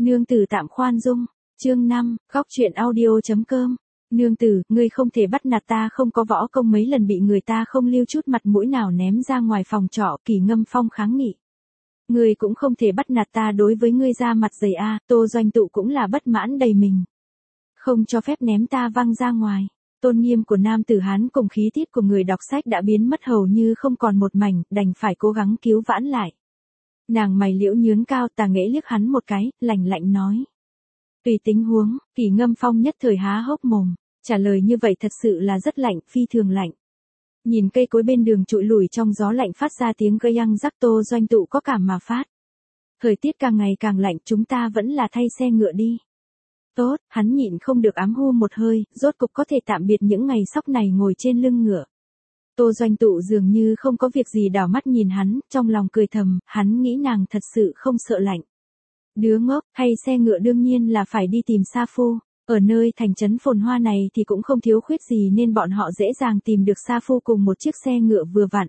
Nương tử tạm khoan dung. Chương 5, góc truyện audio.com. Nương tử, ngươi không thể bắt nạt ta, không có võ công mấy lần bị người ta không lưu chút mặt mũi nào ném ra ngoài phòng trọ. Kỳ Ngâm Phong kháng nghị. Ngươi cũng không thể bắt nạt ta, đối với ngươi ra mặt dày a. Tô Doanh Tụ cũng là bất mãn đầy mình. Không cho phép ném ta văng ra ngoài. Tôn nghiêm của nam tử Hán cùng khí tiết của người đọc sách đã biến mất hầu như không còn một mảnh, đành phải cố gắng cứu vãn lại. Nàng mày liễu nhướng cao, tà nghễ liếc hắn một cái, lạnh lạnh nói. Tùy tình huống. Kỳ Ngâm Phong nhất thời há hốc mồm, trả lời như vậy thật sự là rất lạnh, phi thường lạnh. Nhìn cây cối bên đường trụi lủi trong gió lạnh phát ra tiếng gây răng rắc. Tô Doanh Tụ có cảm mà phát. Thời tiết càng ngày càng lạnh, chúng ta vẫn là thay xe ngựa đi. Tốt, hắn nhịn không được ám hu một hơi, rốt cục có thể tạm biệt những ngày sóc này ngồi trên lưng ngựa. Tô Doanh Tụ dường như không có việc gì đảo mắt nhìn hắn, trong lòng cười thầm, hắn nghĩ nàng thật sự không sợ lạnh. Đứa ngốc, hay xe ngựa đương nhiên là phải đi tìm Sa Phu. Ở nơi thành trấn phồn hoa này thì cũng không thiếu khuyết gì nên bọn họ dễ dàng tìm được Sa Phu cùng một chiếc xe ngựa vừa vặn.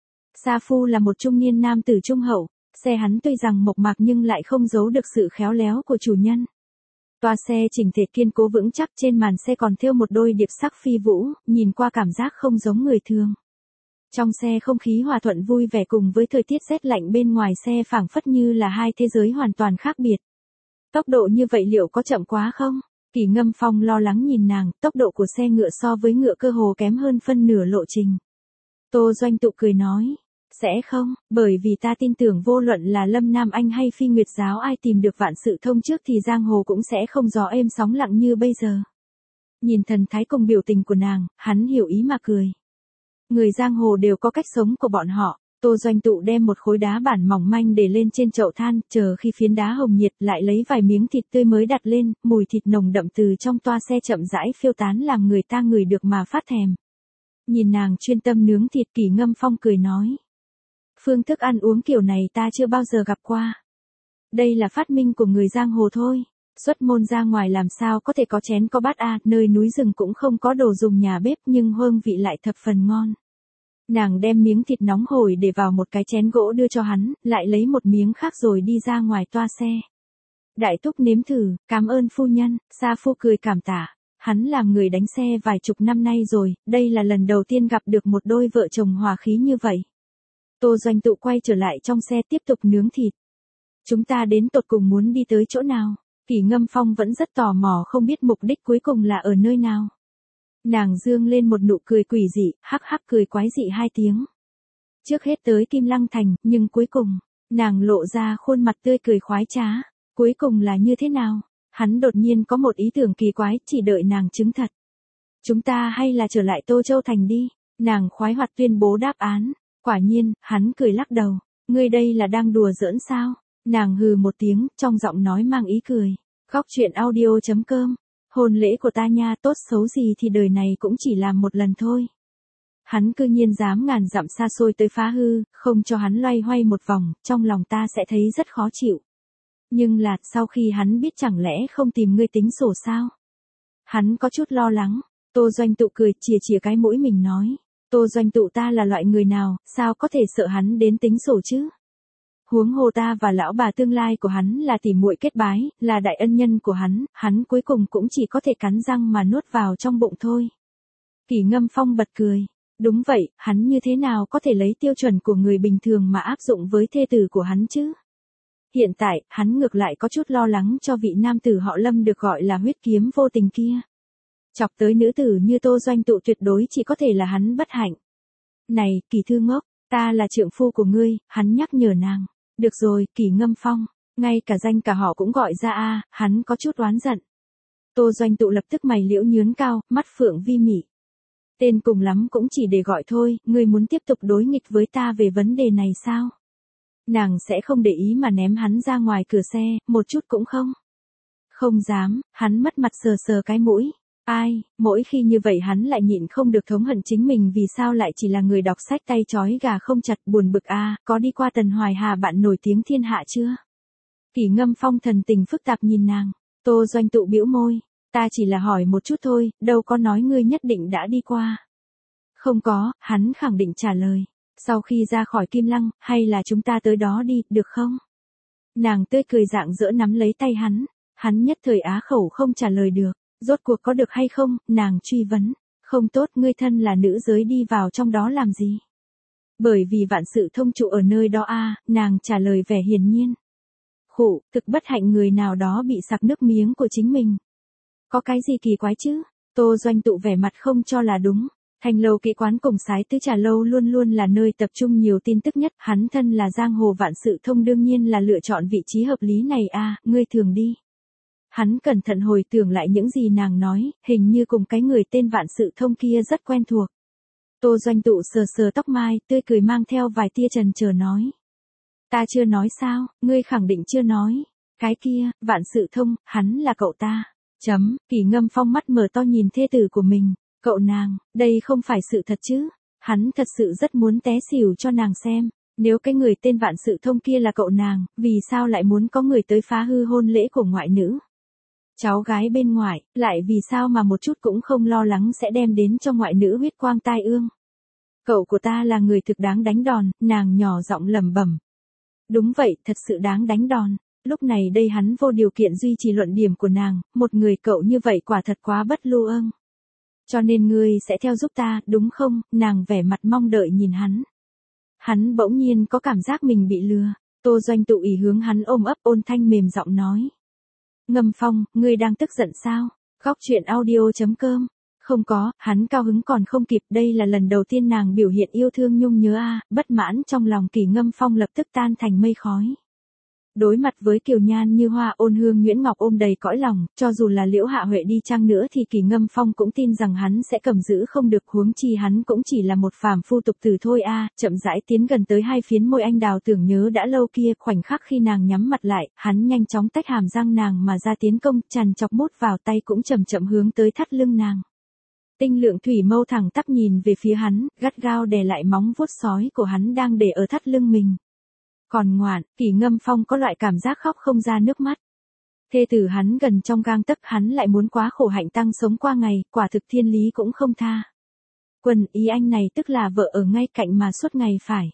Sa Phu là một trung niên nam tử trung hậu, xe hắn tuy rằng mộc mạc nhưng lại không giấu được sự khéo léo của chủ nhân. Toa xe chỉnh thể kiên cố vững chắc, trên màn xe còn thêu một đôi điệp sắc phi vũ, nhìn qua cảm giác không giống người thường. Trong xe không khí hòa thuận vui vẻ cùng với thời tiết rét lạnh bên ngoài xe phảng phất như là hai thế giới hoàn toàn khác biệt. Tốc độ như vậy liệu có chậm quá không? Kỳ Ngâm Phong lo lắng nhìn nàng, tốc độ của xe ngựa so với ngựa cơ hồ kém hơn phân nửa lộ trình. Tô Doanh Tụ cười nói, sẽ không, bởi vì ta tin tưởng vô luận là Lâm Nam Anh hay Phi Nguyệt Giáo ai tìm được vạn sự thông trước thì giang hồ cũng sẽ không gió êm sóng lặng như bây giờ. Nhìn thần thái cùng biểu tình của nàng, hắn hiểu ý mà cười. Người giang hồ đều có cách sống của bọn họ. Tô Doanh Tụ đem một khối đá bản mỏng manh để lên trên chậu than, chờ khi phiến đá hồng nhiệt lại lấy vài miếng thịt tươi mới đặt lên, mùi thịt nồng đậm từ trong toa xe chậm rãi phiêu tán làm người ta ngửi được mà phát thèm. Nhìn nàng chuyên tâm nướng thịt, Kỳ Ngâm Phong cười nói. Phương thức ăn uống kiểu này ta chưa bao giờ gặp qua. Đây là phát minh của người giang hồ thôi. Xuất môn ra ngoài làm sao có thể có chén có bát a, nơi núi rừng cũng không có đồ dùng nhà bếp nhưng hương vị lại thập phần ngon. Nàng đem miếng thịt nóng hổi để vào một cái chén gỗ đưa cho hắn, lại lấy một miếng khác rồi đi ra ngoài toa xe. Đại thúc nếm thử, cảm ơn phu nhân. Sa Phu cười cảm tạ. Hắn làm người đánh xe vài chục năm nay rồi, đây là lần đầu tiên gặp được một đôi vợ chồng hòa khí như vậy. Tô Doanh Tụ quay trở lại trong xe tiếp tục nướng thịt. Chúng ta đến tột cùng muốn đi tới chỗ nào? Kỳ Ngâm Phong vẫn rất tò mò không biết mục đích cuối cùng là ở nơi nào. Nàng dương lên một nụ cười quỷ dị, hắc hắc cười quái dị hai tiếng. Trước hết tới Kim Lăng Thành, nhưng cuối cùng, nàng lộ ra khuôn mặt tươi cười khoái trá. Cuối cùng là như thế nào? Hắn đột nhiên có một ý tưởng kỳ quái, chỉ đợi nàng chứng thật. Chúng ta hay là trở lại Tô Châu Thành đi. Nàng khoái hoạt tuyên bố đáp án. Quả nhiên, hắn cười lắc đầu. Ngươi đây là đang đùa giỡn sao? Nàng hừ một tiếng, trong giọng nói mang ý cười. Góc truyện audio.com. Hôn lễ của ta nha, tốt xấu gì thì đời này cũng chỉ làm một lần thôi. Hắn cư nhiên dám ngàn dặm xa xôi tới phá hư, không cho hắn loay hoay một vòng, trong lòng ta sẽ thấy rất khó chịu. Nhưng là, sau khi hắn biết chẳng lẽ không tìm ngươi tính sổ sao? Hắn có chút lo lắng. Tô Doanh Tụ cười, chìa chìa cái mũi mình nói. Tô Doanh Tụ ta là loại người nào, sao có thể sợ hắn đến tính sổ chứ? Huống hồ ta và lão bà tương lai của hắn là tỉ muội kết bái, là đại ân nhân của hắn cuối cùng cũng chỉ có thể cắn răng mà nuốt vào trong bụng thôi. Kỳ Ngâm Phong bật cười. Đúng vậy, hắn như thế nào có thể lấy tiêu chuẩn của người bình thường mà áp dụng với thê tử của hắn chứ? Hiện tại, hắn ngược lại có chút lo lắng cho vị nam tử họ Lâm được gọi là huyết kiếm vô tình kia. Chọc tới nữ tử như Tô Doanh Tụ tuyệt đối chỉ có thể là hắn bất hạnh. Này, Kỳ thư ngốc, ta là trượng phu của ngươi, hắn nhắc nhở nàng. Được rồi, Kỳ Ngâm Phong, ngay cả danh cả họ cũng gọi ra a, hắn có chút oán giận. Tô Doanh Tụ lập tức mày liễu nhướng cao, mắt phượng vi mị. Tên cùng lắm cũng chỉ để gọi thôi, ngươi muốn tiếp tục đối nghịch với ta về vấn đề này sao? Nàng sẽ không để ý mà ném hắn ra ngoài cửa xe, một chút cũng không. Không dám, hắn mất mặt sờ sờ cái mũi. Ai, mỗi khi như vậy hắn lại nhịn không được thống hận chính mình vì sao lại chỉ là người đọc sách tay trói gà không chặt buồn bực a, có đi qua Tần Hoài Hà bạn nổi tiếng thiên hạ chưa? Kỳ Ngâm Phong thần tình phức tạp nhìn nàng. Tô Doanh Tụ bĩu môi. Ta chỉ là hỏi một chút thôi, đâu có nói ngươi nhất định đã đi qua. Không có, hắn khẳng định trả lời. Sau khi ra khỏi Kim Lăng, hay là chúng ta tới đó đi, được không? Nàng tươi cười rạng rỡ nắm lấy tay hắn nhất thời á khẩu không trả lời được, rốt cuộc có được hay không, nàng truy vấn, không tốt ngươi thân là nữ giới đi vào trong đó làm gì? Bởi vì vạn sự thông trụ ở nơi đó a, nàng trả lời vẻ hiển nhiên. Khụ, thực bất hạnh người nào đó bị sặc nước miếng của chính mình. Có cái gì kỳ quái chứ? Tô Doanh Tụ vẻ mặt không cho là đúng. Thành lâu kỹ quán cùng sái tứ trà lâu luôn luôn là nơi tập trung nhiều tin tức nhất. Hắn thân là giang hồ vạn sự thông đương nhiên là lựa chọn vị trí hợp lý này a, ngươi thường đi. Hắn cẩn thận hồi tưởng lại những gì nàng nói, hình như cùng cái người tên vạn sự thông kia rất quen thuộc. Tô Doanh Tụ sờ sờ tóc mai, tươi cười mang theo vài tia chần chờ nói. Ta chưa nói sao, ngươi khẳng định chưa nói. Cái kia, vạn sự thông, hắn là cậu ta. Kỳ Ngâm Phong mắt mở to nhìn thê tử của mình. Cậu nàng, đây không phải sự thật chứ. Hắn thật sự rất muốn té xỉu cho nàng xem. Nếu cái người tên vạn sự thông kia là cậu nàng, vì sao lại muốn có người tới phá hư hôn lễ của ngoại nữ? Cháu gái bên ngoài, lại vì sao mà một chút cũng không lo lắng sẽ đem đến cho ngoại nữ huyết quang tai ương? Cậu của ta là người thực đáng đánh đòn, nàng nhỏ giọng lẩm bẩm. Đúng vậy, thật sự đáng đánh đòn. Lúc này đây hắn vô điều kiện duy trì luận điểm của nàng, một người cậu như vậy quả thật quá bất lưu ương. Cho nên ngươi sẽ theo giúp ta, đúng không? Nàng vẻ mặt mong đợi nhìn hắn. Hắn bỗng nhiên có cảm giác mình bị lừa. Tô Doanh Tụ ỉ hướng hắn ôm ấp ôn thanh mềm giọng nói. Ngâm Phong, ngươi đang tức giận sao? Góc chuyện audio.com. Không có, hắn cao hứng còn không kịp, đây là lần đầu tiên nàng biểu hiện yêu thương nhung nhớ a, bất mãn trong lòng Kỳ Ngâm Phong lập tức tan thành mây khói. Đối mặt với kiều nhan như hoa ôn hương nhuyễn ngọc ôm đầy cõi lòng, cho dù là Liễu Hạ Huệ đi chăng nữa thì Kỳ Ngâm Phong cũng tin rằng hắn sẽ cầm giữ không được, huống chi hắn cũng chỉ là một phàm phu tục tử thôi a. Chậm rãi tiến gần tới hai phiến môi anh đào tưởng nhớ đã lâu kia, khoảnh khắc khi nàng nhắm mặt lại, hắn nhanh chóng tách hàm răng nàng mà ra tiến công, chằn chọc mút vào tay cũng chậm chậm hướng tới thắt lưng nàng. Tinh lượng thủy mâu thẳng tắp nhìn về phía hắn, gắt gao đè lại móng vuốt sói của hắn đang để ở thắt lưng mình. Còn ngoạn, Kỳ Ngâm Phong có loại cảm giác khóc không ra nước mắt. Thê tử hắn gần trong gang tấc, hắn lại muốn quá khổ hạnh tăng sống qua ngày, quả thực thiên lý cũng không tha. Quần ý anh này tức là vợ ở ngay cạnh mà suốt ngày phải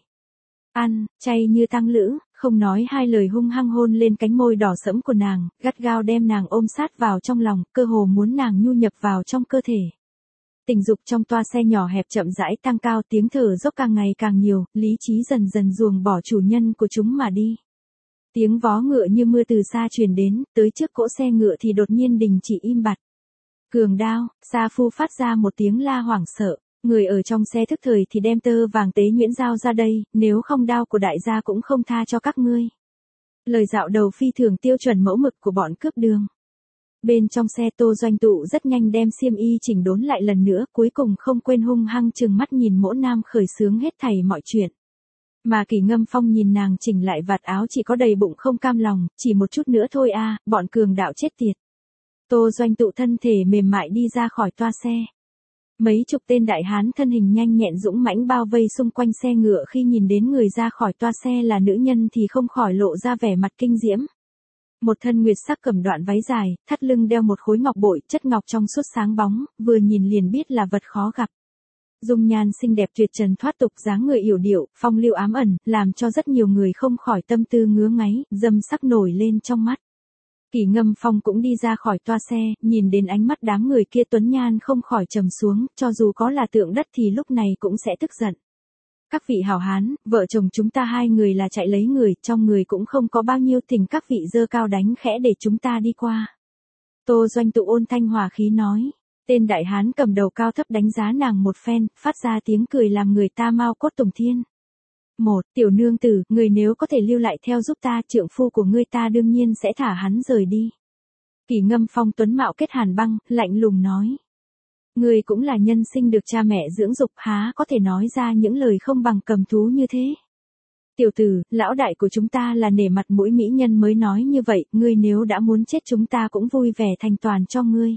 ăn, chay như tăng lữ, không nói hai lời hung hăng hôn lên cánh môi đỏ sẫm của nàng, gắt gao đem nàng ôm sát vào trong lòng, cơ hồ muốn nàng nhu nhập vào trong cơ thể. Tình dục trong toa xe nhỏ hẹp chậm rãi tăng cao, tiếng thở dốc càng ngày càng nhiều, lý trí dần dần ruồng bỏ chủ nhân của chúng mà đi. Tiếng vó ngựa như mưa từ xa truyền đến, tới trước cỗ xe ngựa thì đột nhiên đình chỉ im bặt. Cường đao, Sa Phu phát ra một tiếng la hoảng sợ, người ở trong xe thức thời thì đem tơ vàng tế nhuyễn giao ra đây, nếu không đao của đại gia cũng không tha cho các ngươi. Lời dạo đầu phi thường tiêu chuẩn mẫu mực của bọn cướp đường. Bên trong xe Tô Doanh Tụ rất nhanh đem xiêm y chỉnh đốn lại lần nữa, cuối cùng không quên hung hăng trừng mắt nhìn Mỗ Nam khởi xướng hết thảy mọi chuyện. Mà Kỳ Ngâm Phong nhìn nàng chỉnh lại vạt áo chỉ có đầy bụng không cam lòng, chỉ một chút nữa thôi a, bọn cường đạo chết tiệt. Tô Doanh Tụ thân thể mềm mại đi ra khỏi toa xe. Mấy chục tên đại hán thân hình nhanh nhẹn dũng mãnh bao vây xung quanh xe ngựa, khi nhìn đến người ra khỏi toa xe là nữ nhân thì không khỏi lộ ra vẻ mặt kinh diễm. Một thân nguyệt sắc cẩm đoạn váy dài, thắt lưng đeo một khối ngọc bội, chất ngọc trong suốt sáng bóng, vừa nhìn liền biết là vật khó gặp. Dung nhan xinh đẹp tuyệt trần thoát tục, dáng người yểu điệu, phong lưu ám ẩn, làm cho rất nhiều người không khỏi tâm tư ngứa ngáy, dâm sắc nổi lên trong mắt. Kỳ Ngâm Phong cũng đi ra khỏi toa xe, nhìn đến ánh mắt đám người kia tuấn nhan không khỏi trầm xuống, cho dù có là tượng đất thì lúc này cũng sẽ tức giận. Các vị hảo hán, vợ chồng chúng ta hai người là chạy lấy người, trong người cũng không có bao nhiêu tình, các vị dơ cao đánh khẽ để chúng ta đi qua. Tô Doanh Tụ ôn thanh hòa khí nói. Tên đại hán cầm đầu cao thấp đánh giá nàng một phen, phát ra tiếng cười làm người ta mau cốt tùng thiên. Một, tiểu nương tử, người nếu có thể lưu lại theo giúp ta, trượng phu của ngươi ta đương nhiên sẽ thả hắn rời đi. Kỳ Ngâm Phong tuấn mạo kết hàn băng, lạnh lùng nói. Ngươi cũng là nhân sinh được cha mẹ dưỡng dục, há có thể nói ra những lời không bằng cầm thú như thế. Tiểu tử, lão đại của chúng ta là nể mặt mũi mỹ nhân mới nói như vậy, ngươi nếu đã muốn chết chúng ta cũng vui vẻ thành toàn cho ngươi.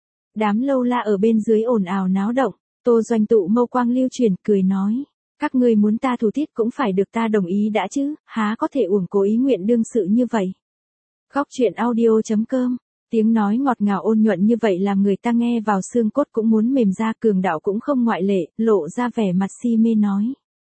Đám lâu la ở bên dưới ồn ào náo động, Tô Doanh Tụ mâu quang lưu truyền, cười nói. Các ngươi muốn ta thủ tiết cũng phải được ta đồng ý đã chứ, há có thể uổng cố ý nguyện đương sự như vậy. Góc chuyện audio.com. Tiếng nói ngọt ngào ôn nhuận như vậy làm người ta nghe vào xương cốt cũng muốn mềm ra, cường đạo cũng không ngoại lệ, lộ ra vẻ mặt si mê nói.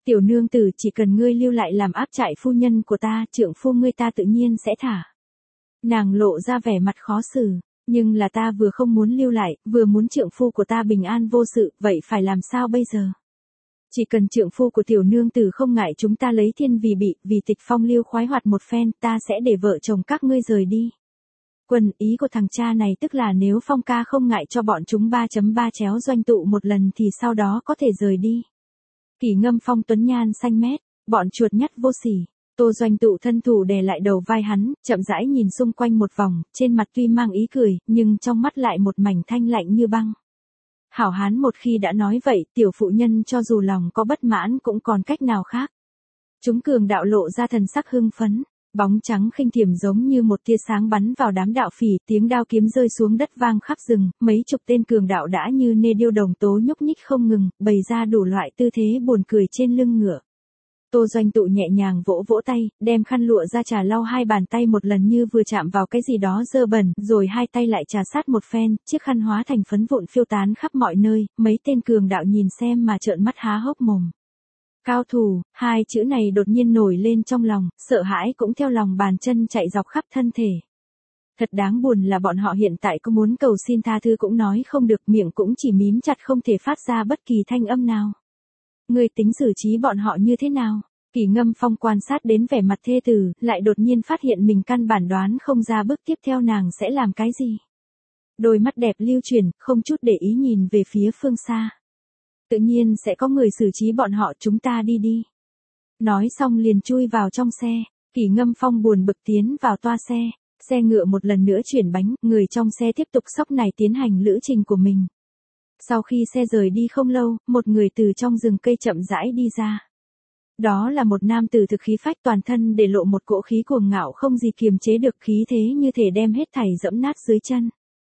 Tiểu nương tử, chỉ cần ngươi lưu lại làm áp trại phu nhân của ta, trượng phu ngươi ta tự nhiên sẽ thả. Nàng lộ ra vẻ mặt khó xử, nhưng là ta vừa không muốn lưu lại, vừa muốn trượng phu của ta bình an vô sự, vậy phải làm sao bây giờ? Chỉ cần trượng phu của tiểu nương tử không ngại chúng ta lấy thiên vì tịch phong lưu khoái hoạt một phen, ta sẽ để vợ chồng các ngươi rời đi. Quân, ý của thằng cha này tức là nếu Phong ca không ngại cho bọn chúng 3.3 chéo doanh tụ một lần thì sau đó có thể rời đi. Kỷ Ngâm Phong tuấn nhan xanh mét, bọn chuột nhắt vô sỉ. Tô Doanh Tụ thân thủ đè lại đầu vai hắn, chậm rãi nhìn xung quanh một vòng, trên mặt tuy mang ý cười, nhưng trong mắt lại một mảnh thanh lạnh như băng. Hảo hán một khi đã nói vậy, tiểu phụ nhân cho dù lòng có bất mãn cũng còn cách nào khác. Chúng cường đạo lộ ra thần sắc hưng phấn, bóng trắng khinh thiểm giống như một tia sáng bắn vào đám đạo phỉ, tiếng đao kiếm rơi xuống đất vang khắp rừng, mấy chục tên cường đạo đã như nê điêu đồng tố nhúc nhích không ngừng, bày ra đủ loại tư thế buồn cười trên lưng ngựa. Tô Doanh Tụ nhẹ nhàng vỗ vỗ tay, đem khăn lụa ra trà lau hai bàn tay một lần như vừa chạm vào cái gì đó dơ bẩn, rồi hai tay lại trà sát một phen, chiếc khăn hóa thành phấn vụn phiêu tán khắp mọi nơi, mấy tên cường đạo nhìn xem mà trợn mắt há hốc mồm. Cao thủ, hai chữ này đột nhiên nổi lên trong lòng, sợ hãi cũng theo lòng bàn chân chạy dọc khắp thân thể. Thật đáng buồn là bọn họ hiện tại có muốn cầu xin tha thứ cũng nói không được, miệng cũng chỉ mím chặt không thể phát ra bất kỳ thanh âm nào. Ngươi tính xử trí bọn họ như thế nào? Kỷ Ngâm Phong quan sát đến vẻ mặt thê tử, lại đột nhiên phát hiện mình căn bản đoán không ra bước tiếp theo nàng sẽ làm cái gì. Đôi mắt đẹp lưu chuyển, không chút để ý nhìn về phía phương xa. Tự nhiên sẽ có người xử trí bọn họ, chúng ta đi đi. Nói xong liền chui vào trong xe, Kỷ Ngâm Phong buồn bực tiến vào toa xe, xe ngựa một lần nữa chuyển bánh, người trong xe tiếp tục xốc này tiến hành lữ trình của mình. Sau khi xe rời đi không lâu, một người từ trong rừng cây chậm rãi đi ra. Đó là một nam tử thực khí phách, toàn thân để lộ một cỗ khí cuồng ngạo không gì kiềm chế được, khí thế như thể đem hết thảy dẫm nát dưới chân.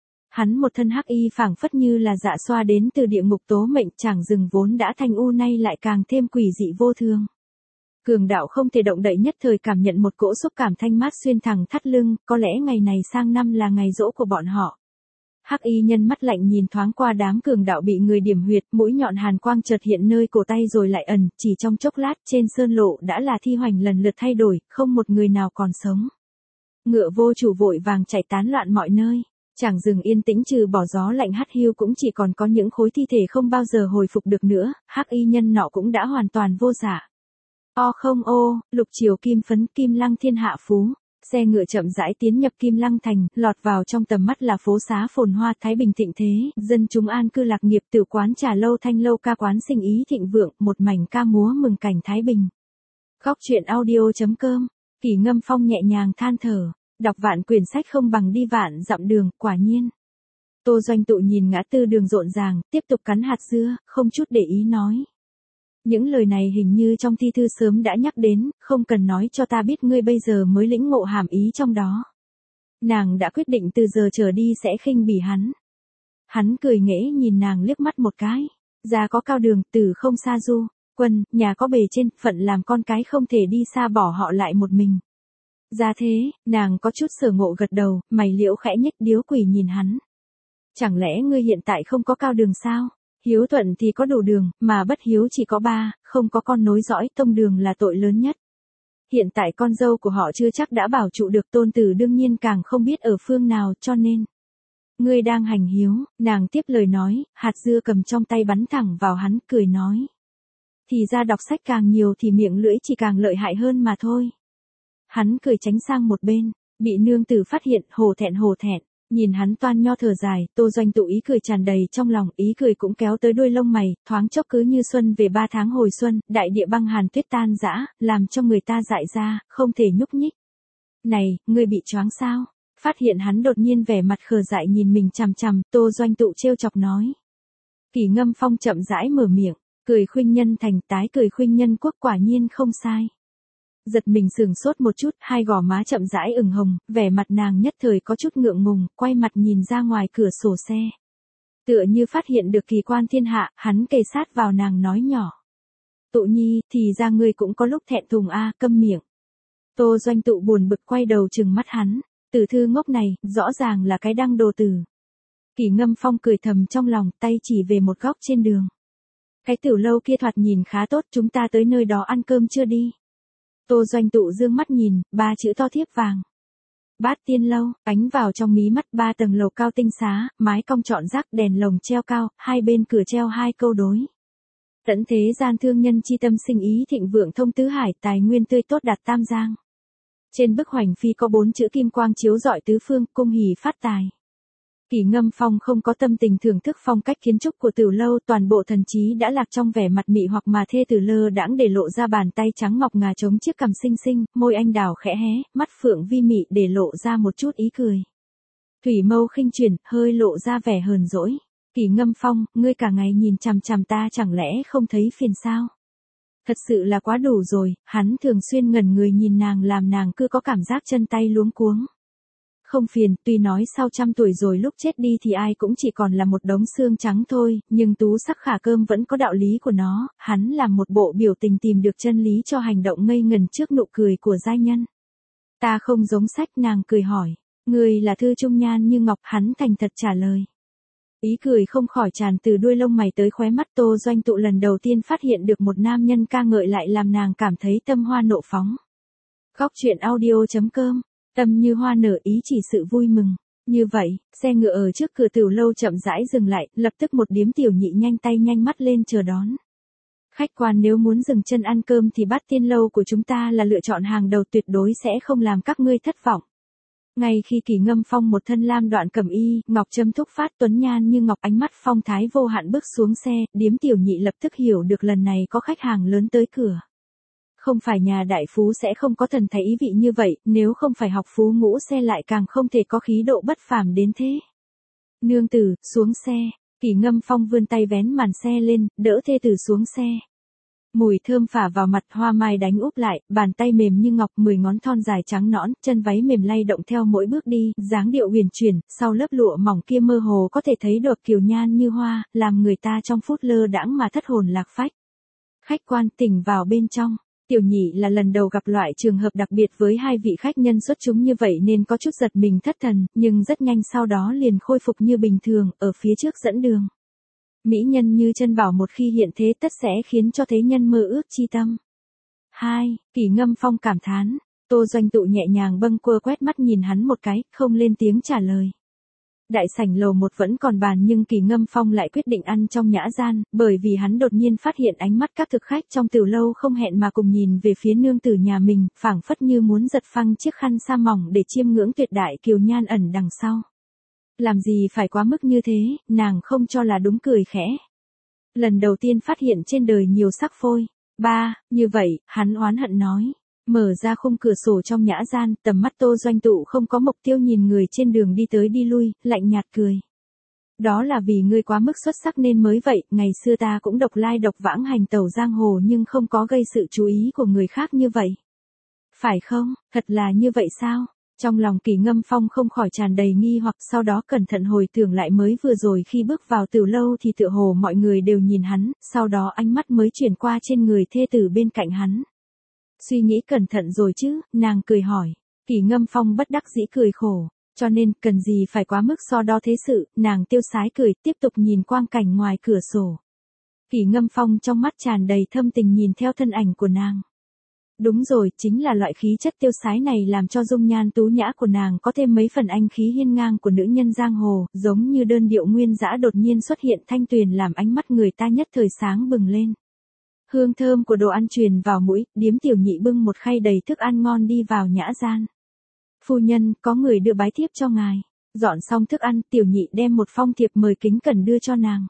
Hắn một thân hắc y phảng phất như là dạ xoa đến từ địa ngục tố mệnh, chàng rừng vốn đã thanh u nay lại càng thêm quỷ dị vô thường. Cường đạo không thể động đậy nhất thời cảm nhận một cỗ xúc cảm thanh mát xuyên thẳng thắt lưng, có lẽ ngày này sang năm là ngày giỗ của bọn họ. Hắc y nhân mắt lạnh nhìn thoáng qua đám cường đạo bị người điểm huyệt, mũi nhọn hàn quang chợt hiện nơi cổ tay rồi lại ẩn, chỉ trong chốc lát trên sơn lộ đã là thi hoành lần lượt thay đổi, không một người nào còn sống. Ngựa vô chủ vội vàng chạy tán loạn mọi nơi, chàng rừng yên tĩnh trừ bỏ gió lạnh hắt hiu cũng chỉ còn có những khối thi thể không bao giờ hồi phục được nữa, hắc y nhân nọ cũng đã hoàn toàn vô giả. O không ô, lục triều kim phấn, Kim Lăng thiên hạ phú. Xe ngựa chậm rãi tiến nhập Kim Lăng thành, lọt vào trong tầm mắt là phố xá phồn hoa thái bình thịnh thế, dân chúng an cư lạc nghiệp, tử quán trà lâu thanh lâu ca quán sinh ý thịnh vượng, một mảnh ca múa mừng cảnh thái bình. Góc truyện audio.com, Kỷ Ngâm Phong nhẹ nhàng than thở, đọc vạn quyển sách không bằng đi vạn dặm đường, quả nhiên. Tô Doanh Tụ nhìn ngã tư đường rộn ràng, tiếp tục cắn hạt dưa, không chút để ý nói. Những lời này hình như trong thi thư sớm đã nhắc đến, không cần nói cho ta biết, ngươi bây giờ mới lĩnh ngộ hàm ý trong đó. Nàng đã quyết định từ giờ trở đi sẽ khinh bỉ hắn. Hắn cười nghễ nhìn nàng liếc mắt một cái. Già có cao đường, tử không xa du. Quân, nhà có bề trên, phận làm con cái không thể đi xa bỏ họ lại một mình. Ra thế, nàng có chút sở ngộ gật đầu, mày liễu khẽ nhếch điếu quỷ nhìn hắn. Chẳng lẽ ngươi hiện tại không có cao đường sao? Hiếu thuận thì có đủ đường, mà bất hiếu chỉ có ba, không có con nối dõi, tông đường là tội lớn nhất. Hiện tại con dâu của họ chưa chắc đã bảo trụ được, tôn tử đương nhiên càng không biết ở phương nào, cho nên. Ngươi đang hành hiếu, nàng tiếp lời nói, hạt dưa cầm trong tay bắn thẳng vào hắn, cười nói. Thì ra đọc sách càng nhiều thì miệng lưỡi chỉ càng lợi hại hơn mà thôi. Hắn cười tránh sang một bên, bị nương tử phát hiện, hổ thẹn. Nhìn hắn toan nho thở dài, Tô Doanh Tụ ý cười tràn đầy trong lòng, ý cười cũng kéo tới đuôi lông mày, thoáng chốc cứ như xuân về 3 tháng hồi xuân, đại địa băng hàn tuyết tan rã, làm cho người ta dại ra, không thể nhúc nhích. Này, ngươi bị choáng sao? Phát hiện hắn đột nhiên vẻ mặt khờ dại nhìn mình chằm chằm, Tô Doanh Tụ trêu chọc nói. Kỷ Ngâm Phong chậm rãi mở miệng, cười khuynh nhân thành tái cười khuynh nhân quốc, quả nhiên không sai. Giật mình sửng sốt một chút, hai gò má chậm rãi ửng hồng, vẻ mặt nàng nhất thời có chút ngượng ngùng, quay mặt nhìn ra ngoài cửa sổ xe. Tựa như phát hiện được kỳ quan thiên hạ, hắn kề sát vào nàng nói nhỏ. Tụ nhi, thì ra ngươi cũng có lúc thẹn thùng a, câm miệng. Tô Doanh Tụ buồn bực quay đầu trừng mắt hắn, tử thư ngốc này, rõ ràng là cái đăng đồ tử. Kỷ Ngâm Phong cười thầm trong lòng, tay chỉ về một góc trên đường. Cái tiểu lâu kia thoạt nhìn khá tốt, chúng ta tới nơi đó ăn cơm chưa đi? Tô Doanh Tụ dương mắt nhìn, 3 chữ to thiếp vàng. Bát Tiên Lâu, ánh vào trong mí mắt, 3 tầng lầu cao tinh xá, mái cong trọn rác, đèn lồng treo cao, hai bên cửa treo 2 câu đối. Tận thế gian thương nhân chi tâm sinh ý thịnh vượng thông tứ hải, tài nguyên tươi tốt đạt tam giang. Trên bức hoành phi có 4 chữ kim quang chiếu rọi tứ phương, cung hỷ phát tài. Kỷ Ngâm Phong không có tâm tình thưởng thức phong cách kiến trúc của tiểu lâu, toàn bộ thần trí đã lạc trong vẻ mặt mị hoặc mà thê tử lơ đãng để lộ ra bàn tay trắng ngọc ngà chống chiếc cằm xinh xinh, môi anh đào khẽ hé, mắt phượng vi mị để lộ ra một chút ý cười. Thủy mâu khinh chuyển, hơi lộ ra vẻ hờn dỗi. Kỷ Ngâm Phong, ngươi cả ngày nhìn chằm chằm ta chẳng lẽ không thấy phiền sao? Thật sự là quá đủ rồi, hắn thường xuyên ngẩn người nhìn nàng làm nàng cứ có cảm giác chân tay luống cuống. Không phiền, tuy nói sau 100 tuổi rồi lúc chết đi thì ai cũng chỉ còn là một đống xương trắng thôi, nhưng tú sắc khả cơm vẫn có đạo lý của nó, hắn làm một bộ biểu tình tìm được chân lý cho hành động ngây ngần trước nụ cười của giai nhân. Ta không giống sách, nàng cười hỏi. Ngươi là thư trung nhan như ngọc, hắn thành thật trả lời. Ý cười không khỏi tràn từ đuôi lông mày tới khóe mắt. Tô Doanh Tụ lần đầu tiên phát hiện được một nam nhân ca ngợi lại làm nàng cảm thấy tâm hoa nộ phóng. Góc truyện audio.com, tâm như hoa nở, ý chỉ sự vui mừng. Như vậy, xe ngựa ở trước cửa tiểu lâu chậm rãi dừng lại, lập tức một điếm tiểu nhị nhanh tay nhanh mắt lên chờ đón. Khách quan nếu muốn dừng chân ăn cơm thì Bát Tiên Lâu của chúng ta là lựa chọn hàng đầu, tuyệt đối sẽ không làm các ngươi thất vọng. Ngay khi Kỷ Ngâm Phong một thân lam đoạn cẩm y, ngọc trâm thúc phát tuấn nhan như ngọc, ánh mắt phong thái vô hạn bước xuống xe, điếm tiểu nhị lập tức hiểu được lần này có khách hàng lớn tới cửa. Không phải nhà đại phú sẽ không có thần thái ý vị như vậy, nếu không phải học phú ngũ xe lại càng không thể có khí độ bất phàm đến thế. Nương tử, xuống xe. Kỷ Ngâm Phong vươn tay vén màn xe lên, đỡ thê tử xuống xe. Mùi thơm phả vào mặt, hoa mai đánh úp lại, bàn tay mềm như ngọc, 10 ngón thon dài trắng nõn, chân váy mềm lay động theo mỗi bước đi, dáng điệu huyền chuyển, sau lớp lụa mỏng kia mơ hồ có thể thấy được kiều nhan như hoa, làm người ta trong phút lơ đãng mà thất hồn lạc phách. Khách quan, tỉnh vào bên trong. Tiểu nhị là lần đầu gặp loại trường hợp đặc biệt với hai vị khách nhân xuất chúng như vậy nên có chút giật mình thất thần, nhưng rất nhanh sau đó liền khôi phục như bình thường, ở phía trước dẫn đường. Mỹ nhân như chân bảo một khi hiện thế tất sẽ khiến cho thế nhân mơ ước chi tâm. 2. Kỷ Ngâm Phong cảm thán. Tô Doanh Tụ nhẹ nhàng bâng quơ quét mắt nhìn hắn một cái, không lên tiếng trả lời. Đại sảnh lầu 1 vẫn còn bàn nhưng Kỷ Ngâm Phong lại quyết định ăn trong nhã gian, bởi vì hắn đột nhiên phát hiện ánh mắt các thực khách trong tiểu lâu không hẹn mà cùng nhìn về phía nương tử nhà mình, phảng phất như muốn giật phăng chiếc khăn sa mỏng để chiêm ngưỡng tuyệt đại kiều nhan ẩn đằng sau. Làm gì phải quá mức như thế, nàng không cho là đúng, cười khẽ. Lần đầu tiên phát hiện trên đời nhiều sắc phôi. 3. Như vậy, hắn oán hận nói. Mở ra khung cửa sổ trong nhã gian, tầm mắt Tô Doanh Tụ không có mục tiêu nhìn người trên đường đi tới đi lui, lạnh nhạt cười. Đó là vì ngươi quá mức xuất sắc nên mới vậy, ngày xưa ta cũng độc lai độc vãng hành tẩu giang hồ nhưng không có gây sự chú ý của người khác như vậy. Phải không, thật là như vậy sao? Trong lòng Kỷ Ngâm Phong không khỏi tràn đầy nghi hoặc, sau đó cẩn thận hồi tưởng lại mới vừa rồi khi bước vào tiểu lâu thì tựa hồ mọi người đều nhìn hắn, sau đó ánh mắt mới chuyển qua trên người thê tử bên cạnh hắn. Suy nghĩ cẩn thận rồi chứ, nàng cười hỏi. Kỷ Ngâm Phong bất đắc dĩ cười khổ, cho nên cần gì phải quá mức so đo thế sự, nàng tiêu sái cười, tiếp tục nhìn quang cảnh ngoài cửa sổ. Kỷ Ngâm Phong trong mắt tràn đầy thâm tình nhìn theo thân ảnh của nàng. Đúng rồi, chính là loại khí chất tiêu sái này làm cho dung nhan tú nhã của nàng có thêm mấy phần anh khí hiên ngang của nữ nhân giang hồ, giống như đơn điệu nguyên dã đột nhiên xuất hiện thanh tuyền làm ánh mắt người ta nhất thời sáng bừng lên. Hương thơm của đồ ăn truyền vào mũi, điếm tiểu nhị bưng một khay đầy thức ăn ngon đi vào nhã gian. Phu nhân, có người đưa bái thiếp cho ngài. Dọn xong thức ăn, tiểu nhị đem một phong thiệp mời kính cẩn đưa cho nàng.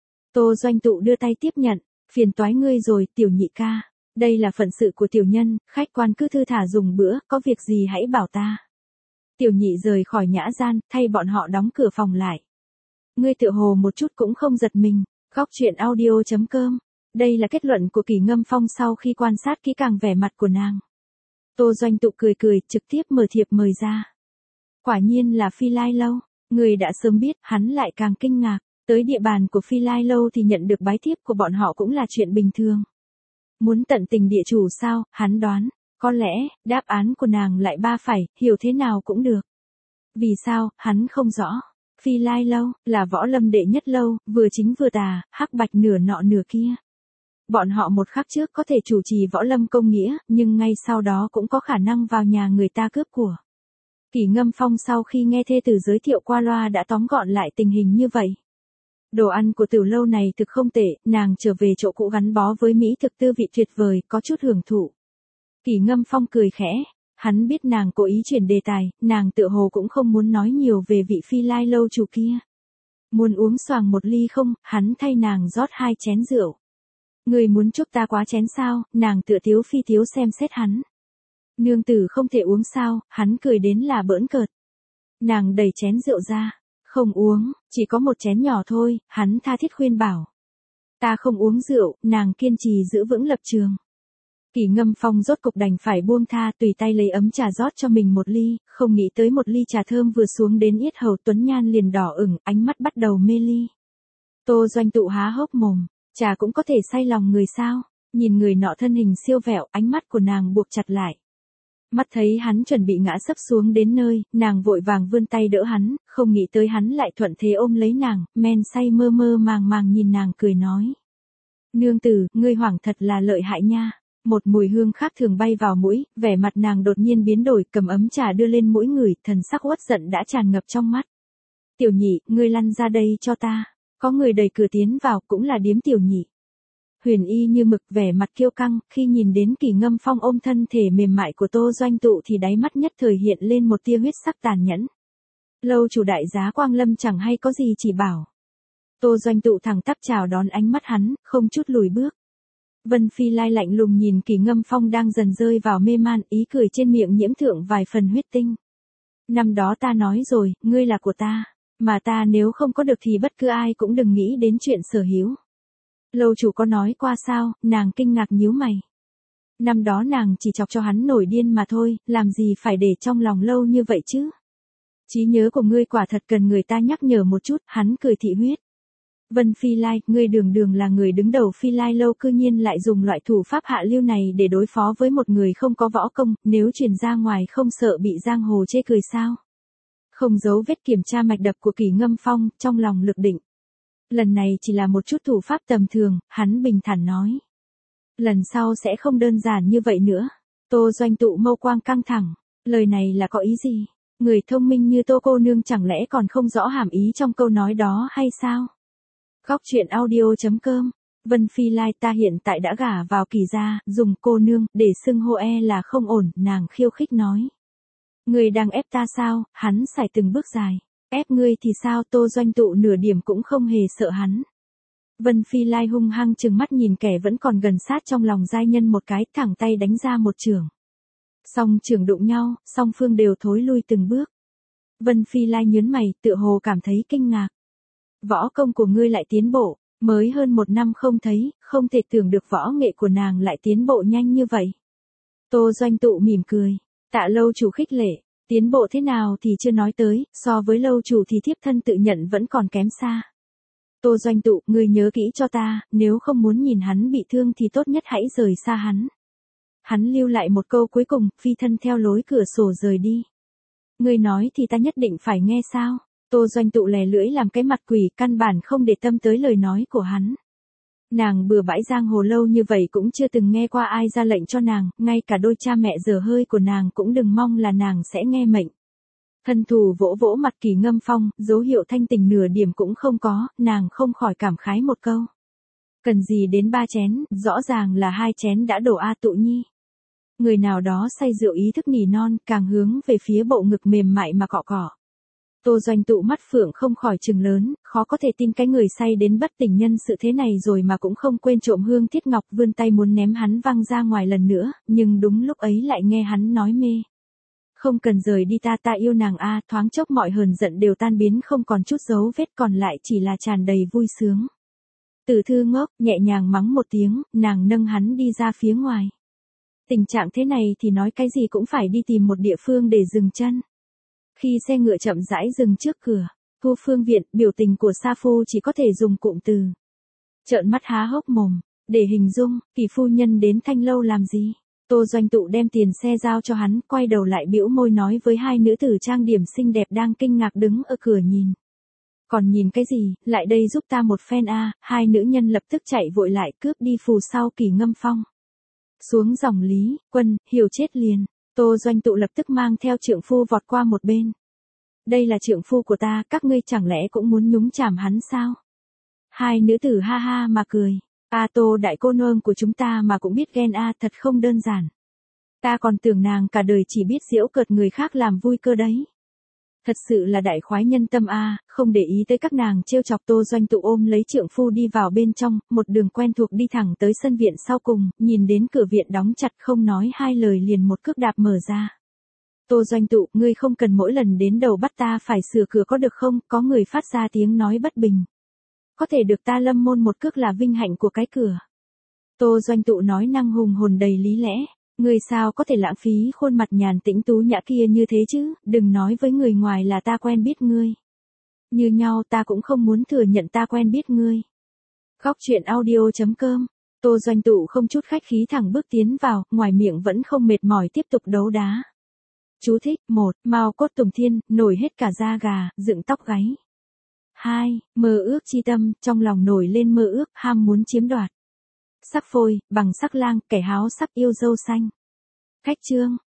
Tô Doanh Tụ đưa tay tiếp nhận, phiền toái ngươi rồi, tiểu nhị ca. Đây là phận sự của tiểu nhân, khách quan cứ thư thả dùng bữa, có việc gì hãy bảo ta. Tiểu nhị rời khỏi nhã gian, thay bọn họ đóng cửa phòng lại. Ngươi tựa hồ một chút cũng không giật mình. Góc truyện audio.com. Đây là kết luận của Kỷ Ngâm Phong sau khi quan sát kỹ càng vẻ mặt của nàng. Tô Doanh Tụ cười cười, trực tiếp mở thiệp mời ra. Quả nhiên là Phi Lai Lâu. Người đã sớm biết, hắn lại càng kinh ngạc. Tới địa bàn của Phi Lai Lâu thì nhận được bái thiếp của bọn họ cũng là chuyện bình thường. Muốn tận tình địa chủ sao, hắn đoán. Có lẽ, đáp án của nàng lại ba phải, hiểu thế nào cũng được. Vì sao, hắn không rõ. Phi Lai Lâu, là võ lâm đệ nhất lâu, vừa chính vừa tà, hắc bạch nửa nọ nửa kia. Bọn họ một khắc trước có thể chủ trì võ lâm công nghĩa, nhưng ngay sau đó cũng có khả năng vào nhà người ta cướp của. Kỷ Ngâm Phong sau khi nghe thê tử giới thiệu qua loa đã tóm gọn lại tình hình như vậy. Đồ ăn của tiểu lâu này thực không tệ, nàng trở về chỗ cũ gắn bó với mỹ thực tư vị tuyệt vời, có chút hưởng thụ. Kỷ Ngâm Phong cười khẽ, hắn biết nàng cố ý chuyển đề tài, nàng tựa hồ cũng không muốn nói nhiều về vị phi lai lâu chủ kia. Muốn uống xoàng một ly không, hắn thay nàng rót 2 chén rượu. Người muốn chúc ta quá chén sao, nàng tựa tiếu phi tiếu xem xét hắn. Nương tử không thể uống sao, hắn cười đến là bỡn cợt. Nàng đẩy chén rượu ra, không uống, chỉ có 1 chén nhỏ thôi, hắn tha thiết khuyên bảo. Ta không uống rượu, nàng kiên trì giữ vững lập trường. Kỷ Ngâm Phong rốt cục đành phải buông tha, tùy tay lấy ấm trà rót cho mình 1 ly, không nghĩ tới 1 ly trà thơm vừa xuống đến yết hầu Tuấn Nhan liền đỏ ửng, ánh mắt bắt đầu mê ly. Tô Doanh Tụ há hốc mồm, trà cũng có thể say lòng người sao? Nhìn người nọ thân hình siêu vẹo, ánh mắt của nàng buộc chặt lại. Mắt thấy hắn chuẩn bị ngã sấp xuống đến nơi, nàng vội vàng vươn tay đỡ hắn, không nghĩ tới hắn lại thuận thế ôm lấy nàng, men say mơ mơ màng màng nhìn nàng cười nói. Nương tử, ngươi hoảng thật là lợi hại nha. Một mùi hương khác thường bay vào mũi, vẻ mặt nàng đột nhiên biến đổi, cầm ấm trà đưa lên mũi người, thần sắc uất giận đã tràn ngập trong mắt. Tiểu nhị, ngươi lăn ra đây cho ta. Có người đẩy cửa tiến vào, cũng là điếm tiểu nhị. Huyền y như mực, vẻ mặt kiêu căng, khi nhìn đến Kỷ Ngâm Phong ôm thân thể mềm mại của Tô Doanh Tụ thì đáy mắt nhất thời hiện lên một tia huyết sắc tàn nhẫn. Lâu chủ đại giá Quang Lâm chẳng hay có gì chỉ bảo. Tô Doanh Tụ thẳng tắp chào đón ánh mắt hắn, không chút lùi bước. Vân Phi Lai lạnh lùng nhìn Kỷ Ngâm Phong đang dần rơi vào mê man, ý cười trên miệng nhiễm thượng vài phần huyết tinh. Năm đó ta nói rồi, ngươi là của ta, mà ta nếu không có được thì bất cứ ai cũng đừng nghĩ đến chuyện sở hữu. Lâu chủ có nói qua sao, nàng kinh ngạc nhíu mày. Năm đó nàng chỉ chọc cho hắn nổi điên mà thôi, làm gì phải để trong lòng lâu như vậy chứ. Trí nhớ của ngươi quả thật cần người ta nhắc nhở một chút, hắn cười thị huyết. Vân Phi Lai, ngươi đường đường là người đứng đầu Phi Lai lâu cư nhiên lại dùng loại thủ pháp hạ lưu này để đối phó với một người không có võ công, nếu truyền ra ngoài không sợ bị giang hồ chê cười sao. Không giấu vết kiểm tra mạch đập của Kỷ Ngâm Phong, trong lòng lực định. Lần này chỉ là một chút thủ pháp tầm thường, hắn bình thản nói. Lần sau sẽ không đơn giản như vậy nữa. Tô Doanh Tụ mâu quang căng thẳng, lời này là có ý gì? Người thông minh như Tô cô nương chẳng lẽ còn không rõ hàm ý trong câu nói đó hay sao? Góc truyện audio.com. Vân Phi Lai, ta hiện tại đã gả vào Kỷ gia, dùng cô nương để xưng hô là không ổn, nàng khiêu khích nói. Người đang ép ta sao? Hắn sải từng bước dài. Ép ngươi thì sao? Tô Doanh Tụ nửa điểm cũng không hề sợ hắn. Vân Phi Lai hung hăng trừng mắt nhìn kẻ vẫn còn gần sát trong lòng giai nhân một cái, thẳng tay đánh ra một chưởng. Song chưởng đụng nhau, song phương đều thối lui từng bước. Vân Phi Lai nhớn mày, tựa hồ cảm thấy kinh ngạc. Võ công của ngươi lại tiến bộ, mới hơn 1 năm không thấy, không thể tưởng được võ nghệ của nàng lại tiến bộ nhanh như vậy. Tô Doanh Tụ mỉm cười, tạ lâu chủ khích lệ, tiến bộ thế nào thì chưa nói tới, so với lâu chủ thì thiếp thân tự nhận vẫn còn kém xa. Tô Doanh Tụ, ngươi nhớ kỹ cho ta, nếu không muốn nhìn hắn bị thương thì tốt nhất hãy rời xa hắn. Hắn lưu lại một câu cuối cùng, phi thân theo lối cửa sổ rời đi. Ngươi nói thì ta nhất định phải nghe sao? Tô Doanh Tụ lè lưỡi làm cái mặt quỷ, căn bản không để tâm tới lời nói của hắn. Nàng bừa bãi giang hồ lâu như vậy cũng chưa từng nghe qua ai ra lệnh cho nàng, ngay cả đôi cha mẹ dở hơi của nàng cũng đừng mong là nàng sẽ nghe mệnh. Thân thủ vỗ vỗ mặt Kỷ Ngâm Phong, dấu hiệu thanh tình nửa điểm cũng không có, nàng không khỏi cảm khái một câu. Cần gì đến 3 chén, rõ ràng là 2 chén đã đổ a Tụ nhi. Người nào đó say rượu ý thức nỉ non, càng hướng về phía bộ ngực mềm mại mà cọ cọ. Tô Doanh Tụ mắt phượng không khỏi trừng lớn, khó có thể tin cái người say đến bất tỉnh nhân sự thế này rồi mà cũng không quên trộm hương thiết ngọc, vươn tay muốn ném hắn văng ra ngoài lần nữa, nhưng đúng lúc ấy lại nghe hắn nói mê. Không cần rời đi, ta yêu nàng a. Thoáng chốc mọi hờn giận đều tan biến không còn chút dấu vết, còn lại chỉ là tràn đầy vui sướng. Tử Thư ngốc, nhẹ nhàng mắng một tiếng, nàng nâng hắn đi ra phía ngoài. Tình trạng thế này thì nói cái gì cũng phải đi tìm một địa phương để dừng chân. Khi xe ngựa chậm rãi dừng trước cửa, Thu Phương viện, biểu tình của Sa Phu chỉ có thể dùng cụm từ. Trợn mắt há hốc mồm, để hình dung, Kỷ phu nhân đến Thanh lâu làm gì? Tô Doanh Tụ đem tiền xe giao cho hắn, quay đầu lại bĩu môi nói với 2 nữ tử trang điểm xinh đẹp đang kinh ngạc đứng ở cửa nhìn. Còn nhìn cái gì, lại đây giúp ta một phen a. Hai nữ nhân lập tức chạy vội lại cướp đi phù sau Kỳ Ngâm Phong. Xuống dòng Lý, Quân, Hiểu chết liền. Tô Doanh Tụ lập tức mang theo trượng phu vọt qua một bên. Đây là trượng phu của ta, các ngươi chẳng lẽ cũng muốn nhúng chàm hắn sao? Hai nữ tử ha ha mà cười. Tô đại cô nương của chúng ta mà cũng biết ghen thật không đơn giản. Ta còn tưởng nàng cả đời chỉ biết giễu cợt người khác làm vui cơ đấy. Thật sự là đại khoái nhân tâm không để ý tới các nàng trêu chọc. Tô Doanh Tụ ôm lấy trượng phu đi vào bên trong, một đường quen thuộc đi thẳng tới sân viện sau cùng, nhìn đến cửa viện đóng chặt không nói hai lời liền một cước đạp mở ra. Tô Doanh Tụ, ngươi không cần mỗi lần đến đầu bắt ta phải sửa cửa có được không? Có người phát ra tiếng nói bất bình. Có thể được ta lâm môn một cước là vinh hạnh của cái cửa. Tô Doanh Tụ nói năng hùng hồn đầy lý lẽ. Ngươi sao có thể lãng phí khuôn mặt nhàn tĩnh tú nhã kia như thế chứ, đừng nói với người ngoài là ta quen biết ngươi. Như nhau ta cũng không muốn thừa nhận ta quen biết ngươi. Góc truyện audio.com. Tô Doanh Tụ không chút khách khí thẳng bước tiến vào, ngoài miệng vẫn không mệt mỏi tiếp tục đấu đá. Chú thích: 1. Mao cốt tùng thiên, nổi hết cả da gà, dựng tóc gáy. 2. Mơ ước chi tâm, trong lòng nổi lên mơ ước, ham muốn chiếm đoạt. Sắc phôi, bằng sắc lang, kẻ háo sắc yêu dâu xanh. Khách chương.